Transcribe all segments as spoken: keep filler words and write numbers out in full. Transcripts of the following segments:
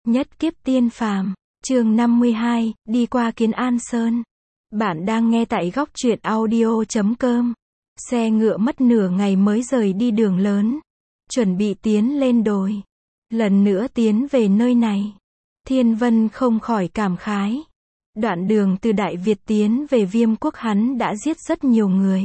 Nhất kiếp tiên phàm, chương năm mươi hai, đi qua Kiến An Sơn. Bạn đang nghe tại góc truyện audio chấm com. Xe ngựa mất nửa ngày mới rời đi đường lớn, chuẩn bị tiến lên đồi. Lần nữa tiến về nơi này, Thiên Vân không khỏi cảm khái. Đoạn đường từ Đại Việt tiến về Viêm Quốc hắn đã giết rất nhiều người.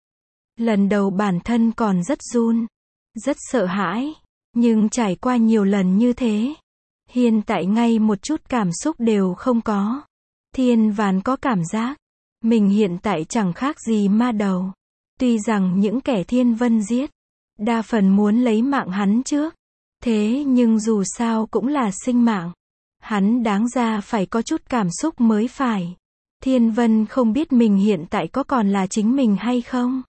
Lần đầu bản thân còn rất run, rất sợ hãi, nhưng trải qua nhiều lần như thế, hiện tại ngay một chút cảm xúc đều không có. Thiên Ván có cảm giác, mình hiện tại chẳng khác gì ma đầu. Tuy rằng những kẻ Thiên Vân giết, đa phần muốn lấy mạng hắn trước. Thế nhưng dù sao cũng là sinh mạng. Hắn đáng ra phải có chút cảm xúc mới phải. Thiên Vân không biết mình hiện tại có còn là chính mình hay không.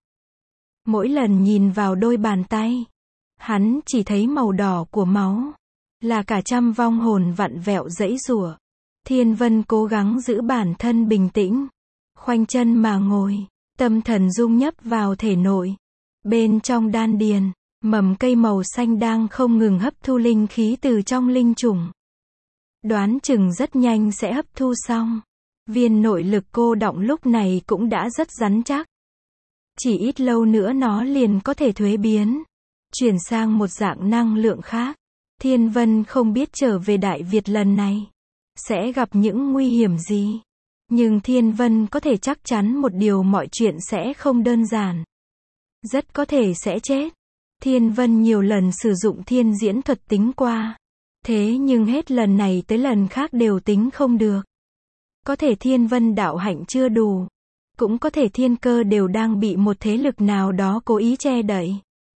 Mỗi lần nhìn vào đôi bàn tay, hắn chỉ thấy màu đỏ của máu. Là cả trăm vong hồn vặn vẹo giãy giụa. Thiên Vân cố gắng giữ bản thân bình tĩnh. Khoanh chân mà ngồi, tâm thần dung nhấp vào thể nội. Bên trong đan điền, mầm cây màu xanh đang không ngừng hấp thu linh khí từ trong linh chủng. Đoán chừng rất nhanh sẽ hấp thu xong. Viên nội lực cô đọng lúc này cũng đã rất rắn chắc. Chỉ ít lâu nữa nó liền có thể thuế biến, chuyển sang một dạng năng lượng khác. Thiên Vân không biết trở về Đại Việt lần này sẽ gặp những nguy hiểm gì. Nhưng Thiên Vân có thể chắc chắn một điều, mọi chuyện sẽ không đơn giản. Rất có thể sẽ chết. Thiên Vân nhiều lần sử dụng thiên diễn thuật tính qua. Thế nhưng hết lần này tới lần khác đều tính không được. Có thể Thiên Vân đạo hạnh chưa đủ. Cũng có thể thiên cơ đều đang bị một thế lực nào đó cố ý che đậy.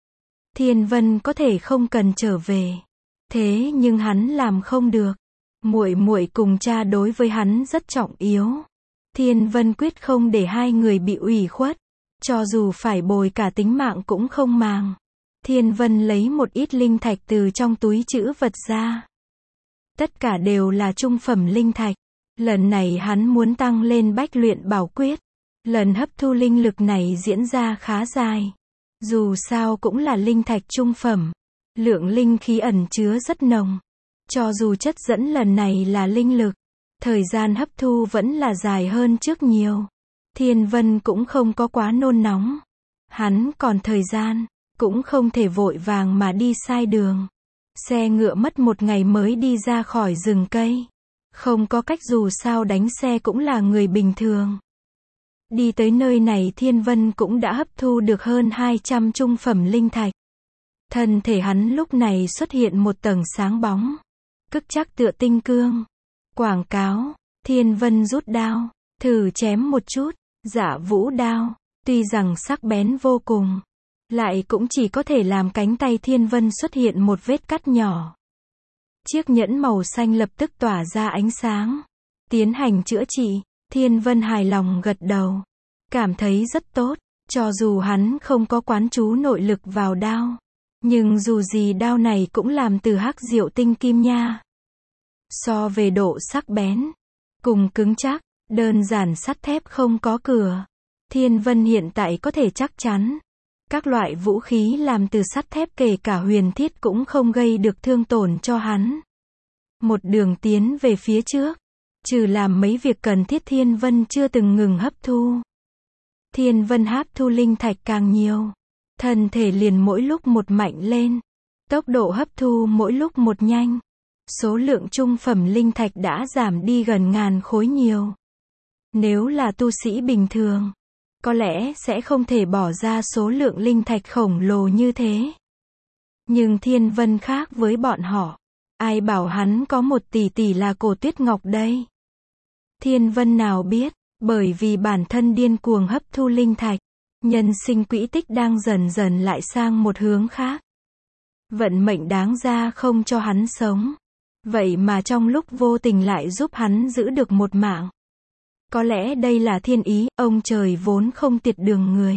Thiên Vân có thể không cần trở về. Thế nhưng hắn làm không được. Muội muội cùng cha đối với hắn rất trọng yếu. Thiên Vân quyết không để hai người bị ủy khuất. Cho dù phải bồi cả tính mạng cũng không màng. Thiên Vân lấy một ít linh thạch từ trong túi trữ vật ra. Tất cả đều là trung phẩm linh thạch. Lần này hắn muốn tăng lên bách luyện bảo quyết. Lần hấp thu linh lực này diễn ra khá dài. Dù sao cũng là linh thạch trung phẩm. Lượng linh khí ẩn chứa rất nồng. Cho dù chất dẫn lần này là linh lực, thời gian hấp thu vẫn là dài hơn trước nhiều. Thiên Vân cũng không có quá nôn nóng. Hắn còn thời gian, cũng không thể vội vàng mà đi sai đường. Xe ngựa mất một ngày mới đi ra khỏi rừng cây. Không có cách, dù sao đánh xe cũng là người bình thường. Đi tới nơi này Thiên Vân cũng đã hấp thu được hơn hai trăm trung phẩm linh thạch. Thân thể hắn lúc này xuất hiện một tầng sáng bóng. Cức chắc tựa tinh cương. Quảng cáo, Thiên Vân rút đao, thử chém một chút. Dạ vũ đao, tuy rằng sắc bén vô cùng, lại cũng chỉ có thể làm cánh tay Thiên Vân xuất hiện một vết cắt nhỏ. Chiếc nhẫn màu xanh lập tức tỏa ra ánh sáng. Tiến hành chữa trị, Thiên Vân hài lòng gật đầu. Cảm thấy rất tốt, cho dù hắn không có quán chú nội lực vào đao. Nhưng dù gì đao này cũng làm từ hắc diệu tinh kim nha. So về độ sắc bén, cùng cứng chắc, đơn giản sắt thép không có cửa. Thiên Vân hiện tại có thể chắc chắn. Các loại vũ khí làm từ sắt thép kể cả huyền thiết cũng không gây được thương tổn cho hắn. Một đường tiến về phía trước. Trừ làm mấy việc cần thiết Thiên Vân chưa từng ngừng hấp thu. Thiên Vân hấp thu linh thạch càng nhiều. Thân thể liền mỗi lúc một mạnh lên. Tốc độ hấp thu mỗi lúc một nhanh. Số lượng trung phẩm linh thạch đã giảm đi gần ngàn khối nhiều. Nếu là tu sĩ bình thường, có lẽ sẽ không thể bỏ ra số lượng linh thạch khổng lồ như thế. Nhưng Thiên Vân khác với bọn họ. Ai bảo hắn có một tỷ tỷ là cổ tuyết ngọc đây. Thiên Vân nào biết, bởi vì bản thân điên cuồng hấp thu linh thạch, nhân sinh quỹ tích đang dần dần lại sang một hướng khác. Vận mệnh đáng ra không cho hắn sống. Vậy mà trong lúc vô tình lại giúp hắn giữ được một mạng. Có lẽ đây là thiên ý, ông trời vốn không tiệt đường người.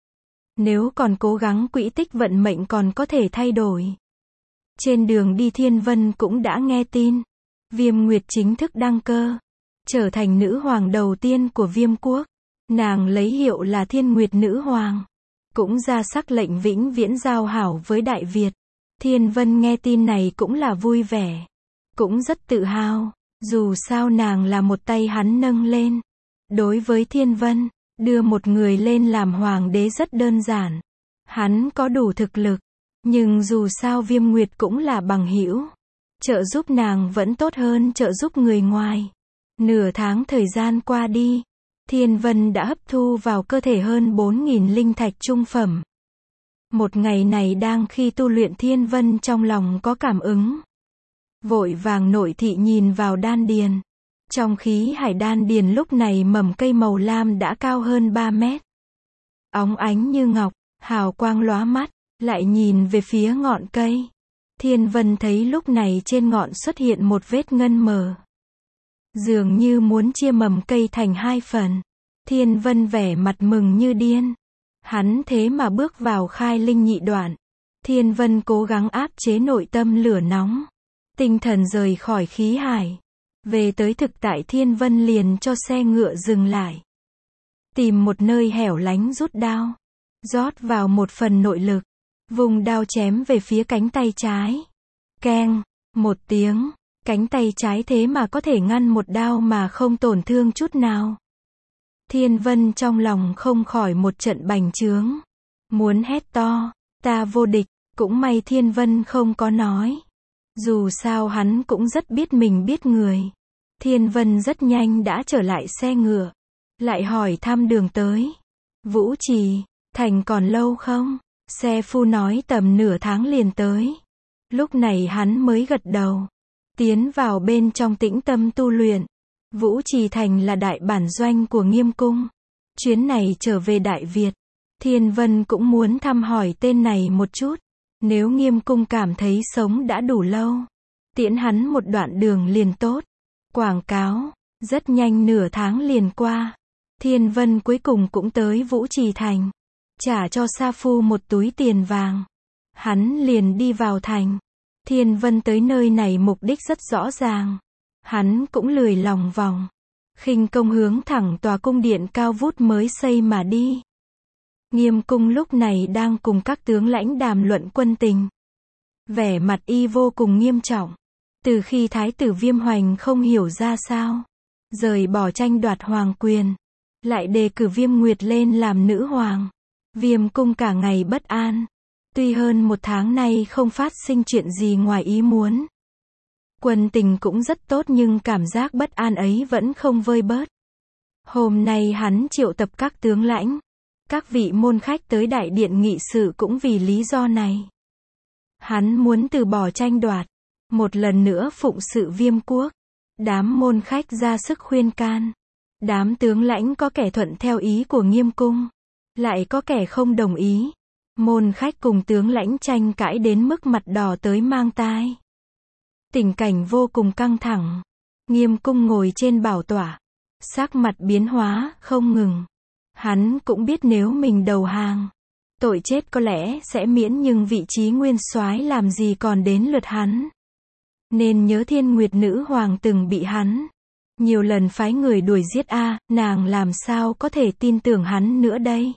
Nếu còn cố gắng quỹ tích vận mệnh còn có thể thay đổi. Trên đường đi Thiên Vân cũng đã nghe tin. Viêm Nguyệt chính thức đăng cơ. Trở thành nữ hoàng đầu tiên của Viêm Quốc. Nàng lấy hiệu là Thiên Nguyệt Nữ Hoàng. Cũng ra sắc lệnh vĩnh viễn giao hảo với Đại Việt. Thiên Vân nghe tin này cũng là vui vẻ. cũng rất tự hào. Dù sao nàng là một tay hắn nâng lên. Đối với Thiên Vân, đưa một người lên làm hoàng đế rất đơn giản. Hắn có đủ thực lực, nhưng dù sao Viêm Nguyệt cũng là bằng hữu. Trợ giúp nàng vẫn tốt hơn trợ giúp người ngoài. Nửa tháng thời gian qua đi, Thiên Vân đã hấp thu vào cơ thể hơn bốn nghìn linh thạch trung phẩm. Một ngày này đang khi tu luyện, Thiên Vân trong lòng có cảm ứng. Vội vàng nội thị nhìn vào đan điền. Trong khí hải đan điền lúc này mầm cây màu lam đã cao hơn ba mét. Óng ánh như ngọc, hào quang lóa mắt, lại nhìn về phía ngọn cây. Thiên Vân thấy lúc này trên ngọn xuất hiện một vết ngân mờ. Dường như muốn chia mầm cây thành hai phần. Thiên Vân vẻ mặt mừng như điên. Hắn thế mà bước vào khai linh nhị đoạn. Thiên Vân cố gắng áp chế nội tâm lửa nóng. Tinh thần rời khỏi khí hải. Về tới thực tại, Thiên Vân liền cho xe ngựa dừng lại. Tìm một nơi hẻo lánh rút đao. Rót vào một phần nội lực. Vùng đao chém về phía cánh tay trái. Keng, một tiếng. Cánh tay trái thế mà có thể ngăn một đao mà không tổn thương chút nào. Thiên Vân trong lòng không khỏi một trận bành trướng. Muốn hét to, ta vô địch, cũng may Thiên Vân không có nói. Dù sao hắn cũng rất biết mình biết người. Thiên Vân rất nhanh đã trở lại xe ngựa. Lại hỏi thăm đường tới. Vũ Trì, thành còn lâu không? Xe phu nói tầm nửa tháng liền tới. Lúc này hắn mới gật đầu. Tiến vào bên trong tĩnh tâm tu luyện. Vũ Trì Thành là đại bản doanh của Nghiêm Cung. Chuyến này trở về Đại Việt, Thiên Vân cũng muốn thăm hỏi tên này một chút. Nếu Nghiêm Cung cảm thấy sống đã đủ lâu, tiễn hắn một đoạn đường liền tốt. Quảng cáo, rất nhanh nửa tháng liền qua. Thiên Vân cuối cùng cũng tới Vũ Trì Thành. Trả cho Sa Phu một túi tiền vàng. Hắn liền đi vào thành. Thiên Vân tới nơi này mục đích rất rõ ràng. Hắn cũng lười lòng vòng. Khinh công hướng thẳng tòa cung điện cao vút mới xây mà đi. Nghiêm Cung lúc này đang cùng các tướng lãnh đàm luận quân tình. Vẻ mặt y vô cùng nghiêm trọng. Từ khi Thái tử Viêm Hoành không hiểu ra sao, rời bỏ tranh đoạt hoàng quyền, lại đề cử Viêm Nguyệt lên làm nữ hoàng. Viêm Cung cả ngày bất an. Tuy hơn một tháng nay không phát sinh chuyện gì ngoài ý muốn. Quân tình cũng rất tốt nhưng cảm giác bất an ấy vẫn không vơi bớt. Hôm nay hắn triệu tập các tướng lãnh, các vị môn khách tới đại điện nghị sự cũng vì lý do này. Hắn muốn từ bỏ tranh đoạt, một lần nữa phụng sự Viêm quốc. Đám môn khách ra sức khuyên can. Đám tướng lãnh có kẻ thuận theo ý của Nghiêm Cung, lại có kẻ không đồng ý. Môn khách cùng tướng lãnh tranh cãi đến mức mặt đỏ tới mang tai. Tình cảnh vô cùng căng thẳng. Nghiêm Cung ngồi trên bảo tọa, sắc mặt biến hóa không ngừng. Hắn cũng biết nếu mình đầu hàng, tội chết có lẽ sẽ miễn, nhưng vị trí nguyên soái làm gì còn đến lượt hắn. Nên nhớ Thiên Nguyệt nữ hoàng từng bị hắn nhiều lần phái người đuổi giết a, à, nàng làm sao có thể tin tưởng hắn nữa đây?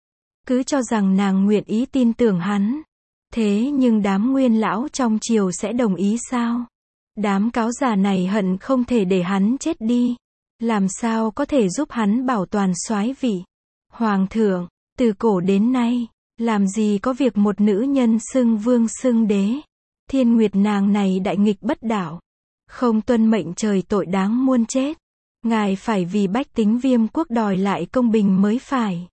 Cứ cho rằng nàng nguyện ý tin tưởng hắn. Thế nhưng đám nguyên lão trong triều sẽ đồng ý sao? Đám cáo già này hận không thể để hắn chết đi. Làm sao có thể giúp hắn bảo toàn soái vị? Hoàng thượng, từ cổ đến nay, làm gì có việc một nữ nhân xưng vương xưng đế. Thiên Nguyệt nàng này đại nghịch bất đạo, không tuân mệnh trời, tội đáng muôn chết. Ngài phải vì bách tính Viêm quốc đòi lại công bình mới phải.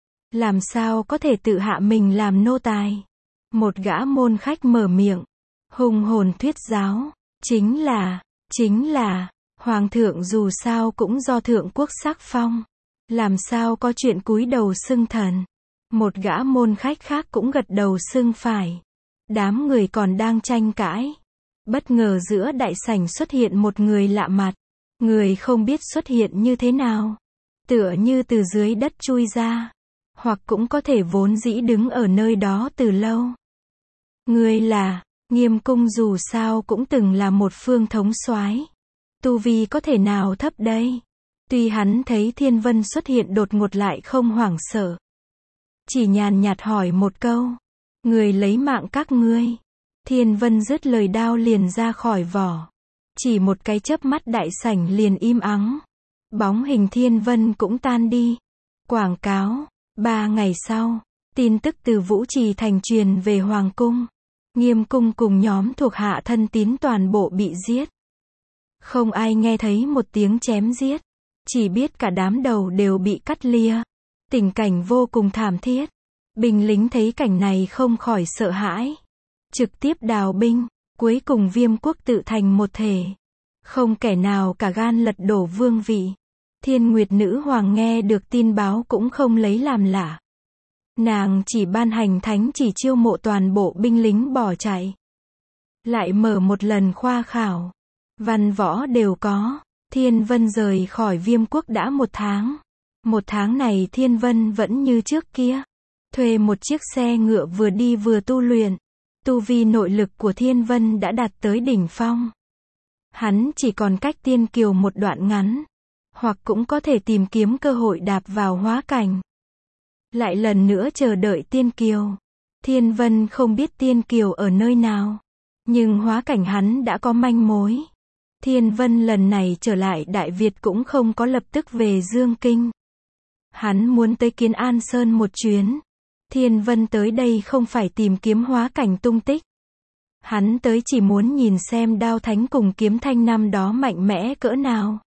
Làm sao có thể tự hạ mình làm nô tài? Một gã môn khách mở miệng, hùng hồn thuyết giáo. Chính là, chính là, Hoàng thượng dù sao cũng do thượng quốc sắc phong. Làm sao có chuyện cúi đầu xưng thần? Một gã môn khách khác cũng gật đầu xưng phải. Đám người còn đang tranh cãi. Bất ngờ giữa đại sảnh xuất hiện một người lạ mặt. Người không biết xuất hiện như thế nào. Tựa như từ dưới đất chui ra. Hoặc cũng có thể vốn dĩ đứng ở nơi đó từ lâu. Người là, Nghiêm Cung dù sao cũng từng là một phương thống soái. Tu vi có thể nào thấp đây? Tuy hắn thấy Thiên Vân xuất hiện đột ngột lại không hoảng sợ. Chỉ nhàn nhạt hỏi một câu. Người lấy mạng các ngươi. Thiên Vân dứt lời, đao liền ra khỏi vỏ. Chỉ một cái chớp mắt đại sảnh liền im ắng. Bóng hình Thiên Vân cũng tan đi. Quảng cáo. Ba ngày sau, tin tức từ Vũ Trì Thành truyền về Hoàng cung. Nghiêm cung cùng nhóm thuộc hạ thân tín toàn bộ bị giết. Không ai nghe thấy một tiếng chém giết. Chỉ biết cả đám đầu đều bị cắt lia. Tình cảnh vô cùng thảm thiết. Binh lính thấy cảnh này không khỏi sợ hãi. Trực tiếp đào binh. Cuối cùng Viêm quốc tự thành một thể. Không kẻ nào cả gan lật đổ vương vị. Thiên Nguyệt Nữ Hoàng nghe được tin báo cũng không lấy làm lạ. Nàng chỉ ban hành thánh chỉ chiêu mộ toàn bộ binh lính bỏ chạy. Lại mở một lần khoa khảo. Văn võ đều có. Thiên Vân rời khỏi Viêm quốc đã một tháng. Một tháng này Thiên Vân vẫn như trước kia. Thuê một chiếc xe ngựa vừa đi vừa tu luyện. Tu vi nội lực của Thiên Vân đã đạt tới đỉnh phong. Hắn chỉ còn cách Tiên Kiều một đoạn ngắn. Hoặc cũng có thể tìm kiếm cơ hội đạp vào hóa cảnh. Lại lần nữa chờ đợi Tiên Kiều. Thiên Vân không biết Tiên Kiều ở nơi nào. Nhưng hóa cảnh hắn đã có manh mối. Thiên Vân lần này trở lại Đại Việt cũng không có lập tức về Dương Kinh. Hắn muốn tới Kiến An Sơn một chuyến. Thiên Vân tới đây không phải tìm kiếm hóa cảnh tung tích. Hắn tới chỉ muốn nhìn xem Đao Thánh cùng Kiếm Thanh năm đó mạnh mẽ cỡ nào.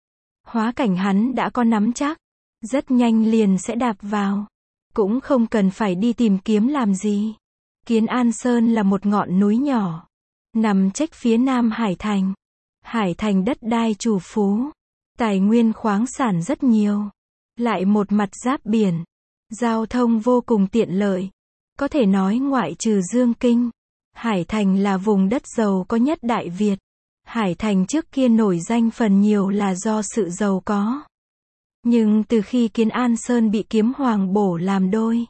Hóa cảnh hắn đã có nắm chắc. Rất nhanh liền sẽ đạp vào. Cũng không cần phải đi tìm kiếm làm gì. Kiến An Sơn là một ngọn núi nhỏ. Nằm chếch phía nam Hải Thành. Hải Thành đất đai trù phú. Tài nguyên khoáng sản rất nhiều. Lại một mặt giáp biển. Giao thông vô cùng tiện lợi. Có thể nói ngoại trừ Dương Kinh. Hải Thành là vùng đất giàu có nhất Đại Việt. Hải Thành trước kia nổi danh phần nhiều là do sự giàu có. Nhưng từ khi Kiến An Sơn bị Kiếm Hoàng bổ làm đôi.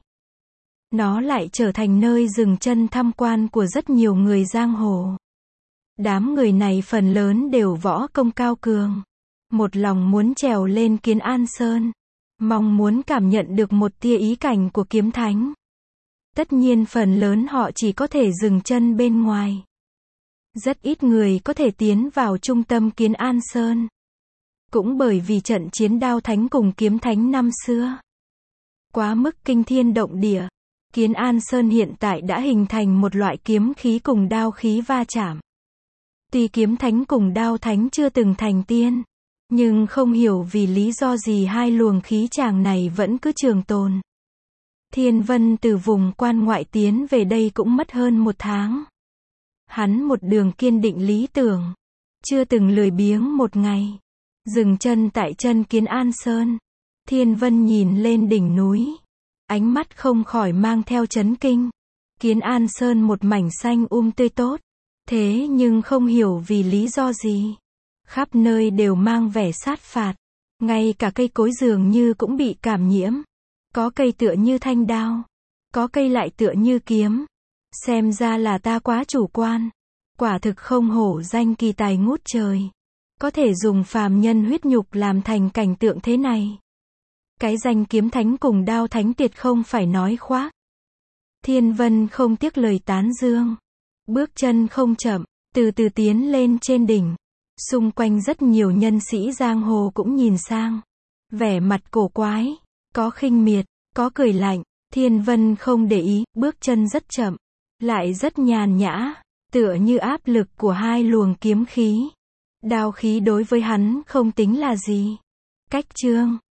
Nó lại trở thành nơi dừng chân tham quan của rất nhiều người giang hồ. Đám người này phần lớn đều võ công cao cường. Một lòng muốn trèo lên Kiến An Sơn. Mong muốn cảm nhận được một tia ý cảnh của Kiếm Thánh. Tất nhiên phần lớn họ chỉ có thể dừng chân bên ngoài. Rất ít người có thể tiến vào trung tâm Kiến An Sơn. Cũng bởi vì trận chiến Đao Thánh cùng Kiếm Thánh năm xưa. Quá mức kinh thiên động địa. Kiến An Sơn hiện tại đã hình thành một loại kiếm khí cùng đao khí va chạm. Tuy Kiếm Thánh cùng Đao Thánh chưa từng thành tiên. Nhưng không hiểu vì lý do gì hai luồng khí tràng này vẫn cứ trường tồn. Thiên Vân từ vùng quan ngoại tiến về đây cũng mất hơn một tháng. Hắn một đường kiên định lý tưởng. Chưa từng lười biếng một ngày. Dừng chân tại chân Kiến An Sơn. Thiên Vân nhìn lên đỉnh núi. Ánh mắt không khỏi mang theo chấn kinh. Kiến An Sơn một mảnh xanh um tươi tốt. Thế nhưng không hiểu vì lý do gì. Khắp nơi đều mang vẻ sát phạt. Ngay cả cây cối dường như cũng bị cảm nhiễm. Có cây tựa như thanh đao. Có cây lại tựa như kiếm. Xem ra là ta quá chủ quan. Quả thực không hổ danh kỳ tài ngút trời. Có thể dùng phàm nhân huyết nhục làm thành cảnh tượng thế này. Cái danh Kiếm Thánh cùng Đao Thánh tuyệt không phải nói khoác. Thiên Vân không tiếc lời tán dương. Bước chân không chậm, từ từ tiến lên trên đỉnh. Xung quanh rất nhiều nhân sĩ giang hồ cũng nhìn sang. Vẻ mặt cổ quái. Có khinh miệt, có cười lạnh. Thiên Vân không để ý, bước chân rất chậm. Lại rất nhàn nhã. Tựa như áp lực của hai luồng kiếm khí. Đao khí đối với hắn không tính là gì. Cách chương